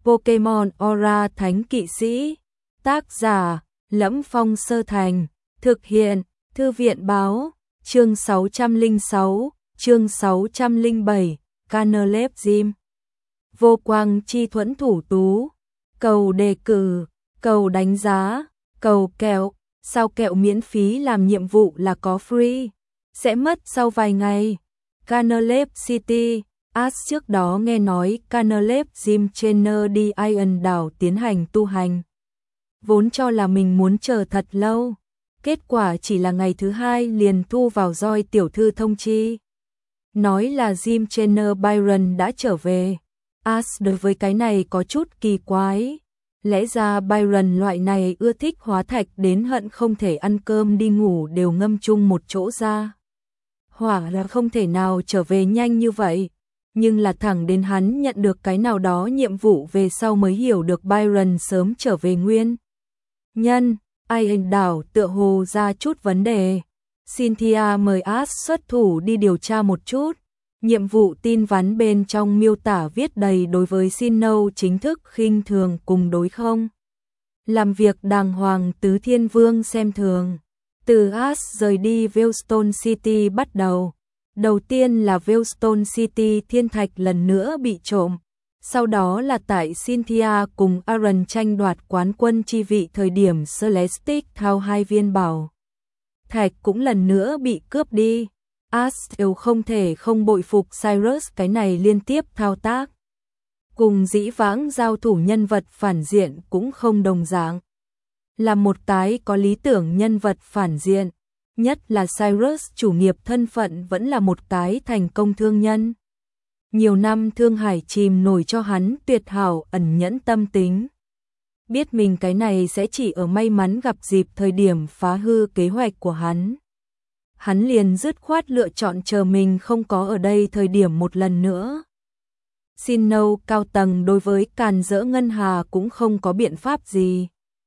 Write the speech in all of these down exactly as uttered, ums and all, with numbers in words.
Pokemon Aura Thánh Kỵ Sĩ. Tác giả Lẫm Phong Sơ Thành. Thực hiện Thư viện Báo. Chương sáu trăm lẻ sáu, chương sáu trăm lẻ bảy, Canalep Gym. Vô quang chi thuẫn thủ tú. Cầu đề cử, cầu đánh giá, cầu kẹo. Sao kẹo miễn phí làm nhiệm vụ là có free. Sẽ mất sau vài ngày. Canalep City. As trước đó nghe nói Canalep Gym Trainer đi Iron đảo tiến hành tu hành. Vốn cho là mình muốn chờ thật lâu. Kết quả chỉ là ngày thứ hai liền thu vào roi tiểu thư thông chi. Nói là Gym Trainer Byron đã trở về. As đối với cái này có chút kỳ quái. Lẽ ra Byron loại này ưa thích hóa thạch đến hận không thể ăn cơm đi ngủ đều ngâm chung một chỗ ra. Hỏa là không thể nào trở về nhanh như vậy. Nhưng là thẳng đến hắn nhận được cái nào đó nhiệm vụ về sau mới hiểu được Byron sớm trở về nguyên nhân. Iron đảo tựa hồ ra chút vấn đề. Cynthia mời As xuất thủ đi điều tra một chút. Nhiệm vụ tin vắn bên trong miêu tả viết đầy đối với Sinnoh chính thức khinh thường cùng đối không. Làm việc đàng hoàng tứ thiên vương xem thường. Từ As rời đi Veilstone City bắt đầu. Đầu tiên là Veilstone City thiên thạch lần nữa bị trộm. Sau đó là tại Cynthia cùng Aaron tranh đoạt quán quân chi vị thời điểm Celestic thao hai viên bảo thạch cũng lần nữa bị cướp đi. As đều không thể không bội phục Cyrus cái này liên tiếp thao tác. Cùng dĩ vãng giao thủ nhân vật phản diện cũng không đồng dạng. Là một cái có lý tưởng nhân vật phản diện. Nhất là Cyrus chủ nghiệp thân phận vẫn là một cái thành công thương nhân. Nhiều năm thương hải chìm nổi cho hắn tuyệt hảo ẩn nhẫn tâm tính. Biết mình cái này sẽ chỉ ở may mắn gặp dịp thời điểm phá hư kế hoạch của hắn. Hắn liền dứt khoát lựa chọn chờ mình không có ở đây thời điểm một lần nữa. Sinnoh cao tầng đối với càn rỡ Ngân Hà cũng không có biện pháp gì.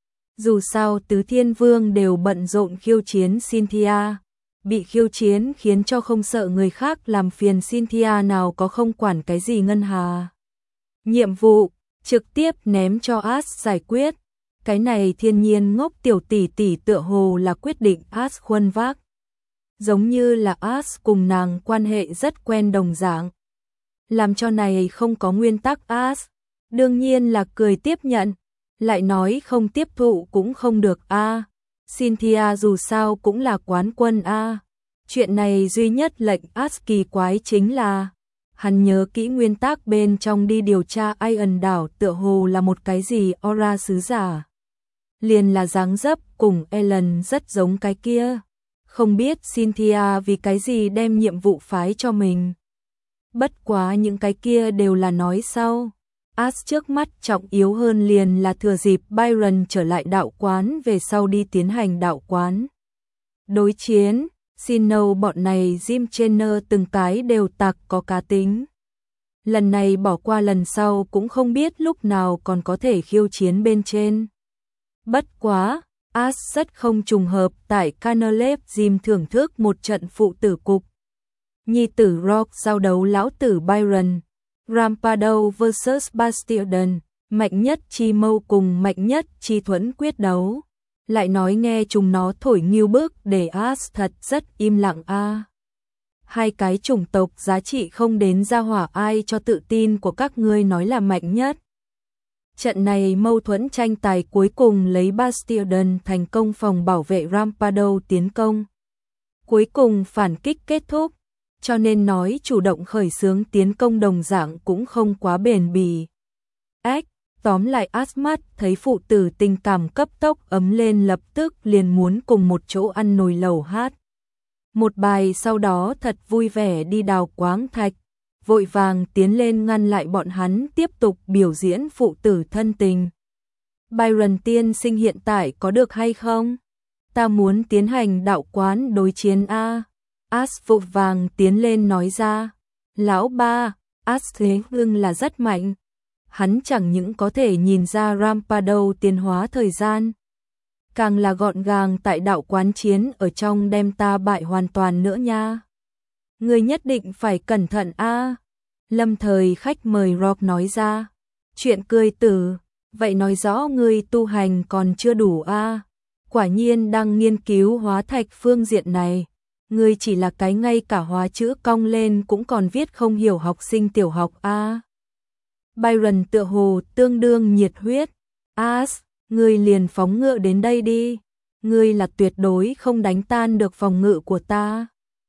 Dù sao tứ thiên vương đều bận rộn khiêu chiến Cynthia. Bị khiêu chiến khiến cho không sợ người khác làm phiền Cynthia nào có không quản cái gì Ngân Hà. Nhiệm vụ, trực tiếp ném cho As giải quyết. Cái này thiên nhiên ngốc tiểu tỷ tỷ tựa hồ là quyết định As khuân vác. Giống như là As cùng nàng quan hệ rất quen đồng dạng. Làm cho này không có nguyên tắc As. Đương nhiên là cười tiếp nhận. Lại nói không tiếp thụ cũng không được a. À. Cynthia dù sao cũng là quán quân a. À. Chuyện này duy nhất lệnh As kỳ quái chính là hắn nhớ kỹ nguyên tắc bên trong đi điều tra Iron đảo tựa hồ là một cái gì aura sứ giả. Liền là dáng dấp cùng Ellen rất giống cái kia. Không biết Cynthia vì cái gì đem nhiệm vụ phái cho mình. Bất quá những cái kia đều là nói sau. As trước mắt trọng yếu hơn liền là thừa dịp Byron trở lại đạo quán về sau đi tiến hành đạo quán. Đối chiến, Sinnoh bọn này Gym Trainer từng cái đều tặc có cá tính. Lần này bỏ qua lần sau cũng không biết lúc nào còn có thể khiêu chiến bên trên. Bất quá, As rất không trùng hợp tại Canalep Gym thưởng thức một trận phụ tử cục. Nhi tử Rock giao đấu lão tử Byron. Rampardo versus Bastion, mạnh nhất chi mâu cùng mạnh nhất chi thuẫn quyết đấu. Lại nói nghe chúng nó thổi nghiêu bức để As thật rất im lặng a. À. Hai cái chủng tộc giá trị không đến gia hỏa ai cho tự tin của các ngươi nói là mạnh nhất. Trận này mâu thuẫn tranh tài cuối cùng lấy Bastion thành công phòng bảo vệ Rampardo tiến công. Cuối cùng phản kích kết thúc. Cho nên nói chủ động khởi xướng tiến công đồng dạng cũng không quá bền bỉ. Ách, tóm lại Asmat thấy phụ tử tình cảm cấp tốc ấm lên lập tức liền muốn cùng một chỗ ăn nồi lẩu hát. Một bài sau đó thật vui vẻ đi đào quáng thạch, vội vàng tiến lên ngăn lại bọn hắn tiếp tục biểu diễn phụ tử thân tình. Byron tiên sinh hiện tại có được hay không? Ta muốn tiến hành đạo quán đối chiến A. As vội vàng tiến lên nói ra. Lão ba, As thế hưng là rất mạnh. Hắn chẳng những có thể nhìn ra Rampardo tiến hóa thời gian. Càng là gọn gàng tại đạo quán chiến ở trong đem ta bại hoàn toàn nữa nha. Người nhất định phải cẩn thận a. Lâm thời khách mời Rock nói ra. Chuyện cười tử, vậy nói rõ ngươi tu hành còn chưa đủ a. À? Quả nhiên đang nghiên cứu hóa thạch phương diện này. Ngươi chỉ là cái ngay cả hóa chữ cong lên cũng còn viết không hiểu học sinh tiểu học a. À? Byron tựa hồ tương đương nhiệt huyết. As, ngươi liền phóng ngựa đến đây đi. Ngươi là tuyệt đối không đánh tan được phòng ngự của ta.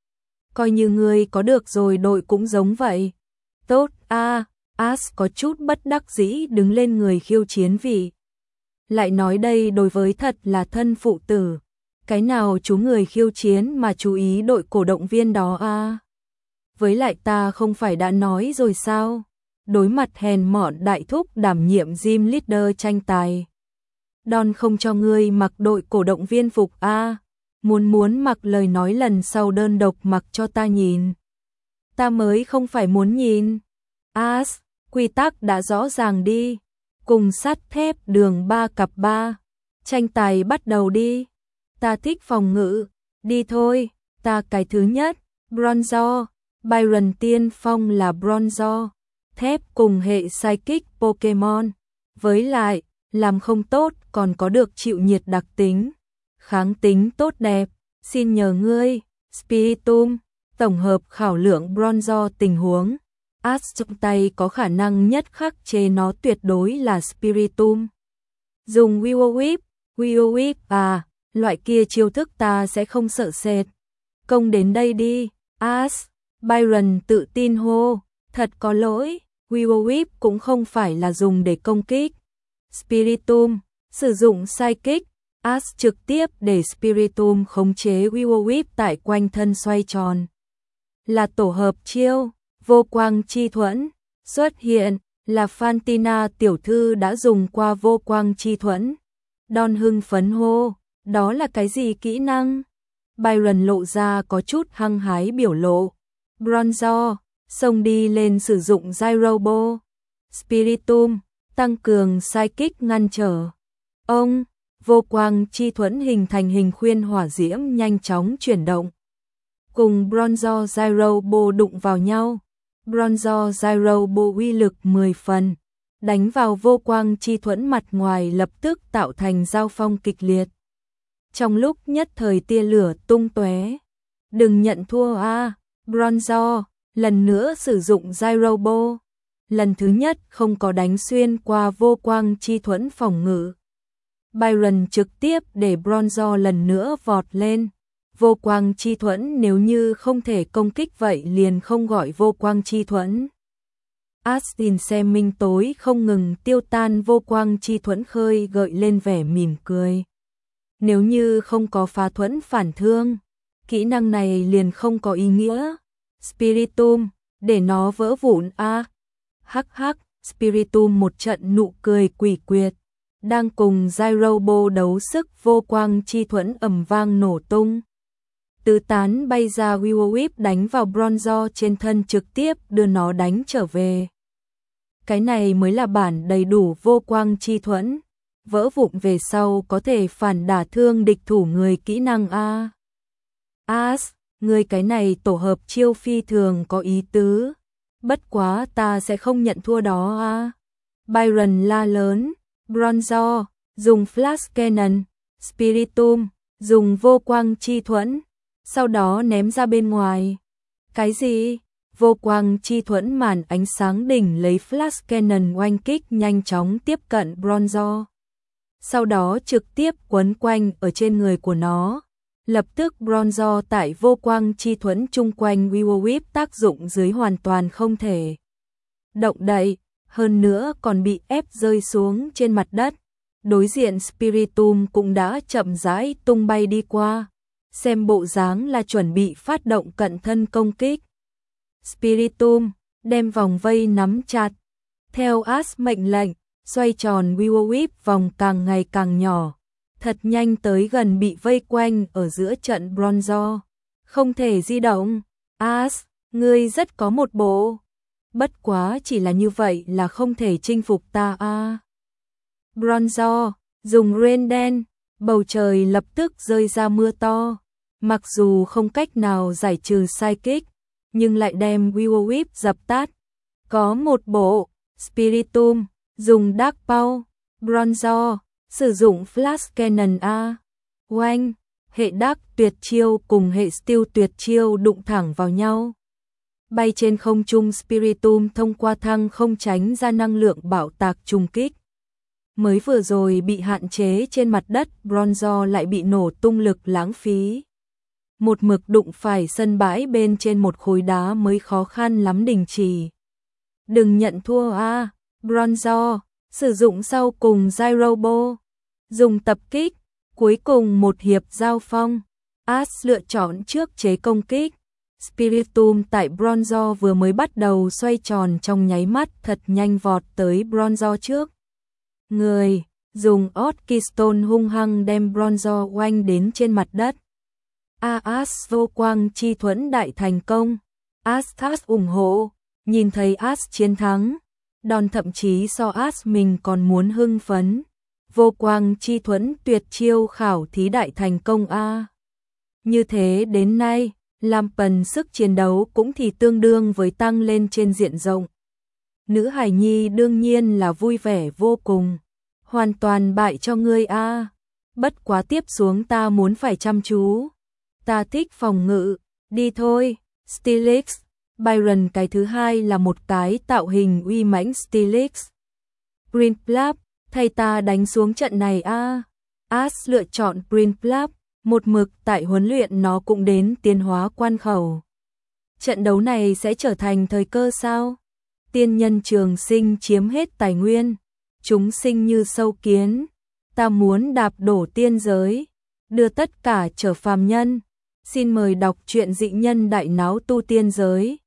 Coi như ngươi có được rồi đội cũng giống vậy. Tốt a. À, As có chút bất đắc dĩ đứng lên người khiêu chiến vị. Lại nói đây đối với thật là thân phụ tử. Cái nào chú người khiêu chiến mà chú ý đội cổ động viên đó a? À? Với lại ta không phải đã nói rồi sao? Đối mặt hèn mọn đại thúc đảm nhiệm gym leader tranh tài. Don không cho ngươi mặc đội cổ động viên phục a. À? Muốn muốn mặc lời nói lần sau đơn độc mặc cho ta nhìn. Ta mới không phải muốn nhìn. As, quy tắc đã rõ ràng đi. Cùng sắt thép đường ba cặp ba. Tranh tài bắt đầu đi. Ta thích phòng ngự. Đi thôi, ta cái thứ nhất. Bronzo. Byron tiên phong là Bronzo. Thép cùng hệ psychic Pokemon. Với lại, làm không tốt còn có được chịu nhiệt đặc tính. Kháng tính tốt đẹp. Xin nhờ ngươi. Spiritomb. Tổng hợp khảo lượng Bronzo tình huống. As trong tay có khả năng nhất khắc chế nó tuyệt đối là Spiritomb. Dùng Will Whip. Will Whip à, loại kia chiêu thức ta sẽ không sợ sệt. Công đến đây đi. As. Byron tự tin hô. Thật có lỗi. Will Whip cũng không phải là dùng để công kích. Spiritomb. Sử dụng Psychic. As trực tiếp để Spiritomb khống chế Will Whip tại quanh thân xoay tròn. Là tổ hợp chiêu. Vô quang chi thuẫn. Xuất hiện là Fantina tiểu thư đã dùng qua vô quang chi thuẫn. Don hưng phấn hô. Đó là cái gì kỹ năng? Byron lộ ra có chút hăng hái biểu lộ. Bronzo. Xông đi lên sử dụng Gyrobo. Spiritomb. Tăng cường Psychic ngăn trở. Ông. Vô quang chi thuẫn hình thành hình khuyên hỏa diễm nhanh chóng chuyển động. Cùng Bronzo Gyrobo đụng vào nhau. Bronzo Gyrobo uy lực mười phần. Đánh vào vô quang chi thuẫn mặt ngoài lập tức tạo thành giao phong kịch liệt. Trong lúc nhất thời tia lửa tung tóe. Đừng nhận thua a. À. Bronzo. Lần nữa sử dụng Gyrobo. Lần thứ nhất không có đánh xuyên qua vô quang chi thuẫn phòng ngự. Byron trực tiếp để Bronzo lần nữa vọt lên. Vô quang chi thuẫn nếu như không thể công kích vậy liền không gọi vô quang chi thuẫn. Astin xem minh tối không ngừng tiêu tan vô quang chi thuẫn khơi gợi lên vẻ mỉm cười. Nếu như không có phá thuẫn phản thương, kỹ năng này liền không có ý nghĩa. Spiritomb, để nó vỡ vụn a. À. Hắc hắc, Spiritomb một trận nụ cười quỷ quyệt. Đang cùng Gyrobo đấu sức vô quang chi thuẫn ầm vang nổ tung. Tứ tán bay ra Will Whip đánh vào Bronzo trên thân trực tiếp đưa nó đánh trở về. Cái này mới là bản đầy đủ vô quang chi thuẫn. Vỡ vụn về sau có thể phản đả thương địch thủ người kỹ năng A. As, người cái này tổ hợp chiêu phi thường có ý tứ. Bất quá ta sẽ không nhận thua đó a. Byron la lớn. Bronzo, dùng Flash Cannon. Spiritomb, dùng vô quang chi thuẫn. Sau đó ném ra bên ngoài. Cái gì? Vô quang chi thuẫn màn ánh sáng đỉnh lấy Flash Cannon oanh kích nhanh chóng tiếp cận Bronzo. Sau đó trực tiếp quấn quanh ở trên người của nó. Lập tức Bronzo tại vô quang chi thuẫn chung quanh Will Whip tác dụng dưới hoàn toàn không thể động đậy, hơn nữa còn bị ép rơi xuống trên mặt đất. Đối diện Spiritomb cũng đã chậm rãi tung bay đi qua, xem bộ dáng là chuẩn bị phát động cận thân công kích. Spiritomb đem vòng vây nắm chặt, theo As mệnh lệnh, xoay tròn Will Whip vòng càng ngày càng nhỏ, thật nhanh tới gần bị vây quanh ở giữa trận Bronzo. Không thể di động. As, ngươi rất có một bộ. Bất quá chỉ là như vậy là không thể chinh phục ta a. À. Bronzo, dùng rain đen, bầu trời lập tức rơi ra mưa to. Mặc dù không cách nào giải trừ psychic, nhưng lại đem Will Whip dập tắt. Có một bộ, Spiritomb, dùng Dark Power, Bronzor, sử dụng Flash Cannon A. Oanh, hệ Dark tuyệt chiêu cùng hệ Steel tuyệt chiêu đụng thẳng vào nhau. Bay trên không trung, Spiritomb thông qua thăng không tránh ra năng lượng bạo tạc trùng kích. Mới vừa rồi bị hạn chế trên mặt đất, Bronzor lại bị nổ tung lực lãng phí. Một mực đụng phải sân bãi bên trên một khối đá mới khó khăn lắm đình chỉ. Đừng nhận thua a, à. Bronzor sử dụng sau cùng Gyrobo, dùng tập kích, cuối cùng một hiệp giao phong. Ash lựa chọn trước chế công kích. Spiritomb tại Bronzor vừa mới bắt đầu xoay tròn trong nháy mắt thật nhanh vọt tới Bronzor trước. Người, dùng Orchistone hung hăng đem Bronzor oanh đến trên mặt đất. A Ash vô quang chi thuẫn đại thành công. Ash ủng hộ, nhìn thấy Ash chiến thắng. Đòn thậm chí so Ash mình còn muốn hưng phấn. Vô quang chi thuẫn tuyệt chiêu khảo thí đại thành công a. Như thế đến nay, làm phần sức chiến đấu cũng thì tương đương với tăng lên trên diện rộng. Nữ hài nhi đương nhiên là vui vẻ vô cùng. Hoàn toàn bại cho ngươi a. Bất quá tiếp xuống ta muốn phải chăm chú. Ta thích phòng ngự, đi thôi. Steelix, Byron cái thứ hai là một cái tạo hình uy mãnh Steelix. Prince thay ta đánh xuống trận này a. Ash lựa chọn Prince, một mực tại huấn luyện nó cũng đến tiến hóa quan khẩu. Trận đấu này sẽ trở thành thời cơ sao? Tiên nhân trường sinh chiếm hết tài nguyên, chúng sinh như sâu kiến, ta muốn đạp đổ tiên giới, đưa tất cả trở phàm nhân. Xin mời đọc truyện Dị Nhân Đại Náo Tu Tiên Giới.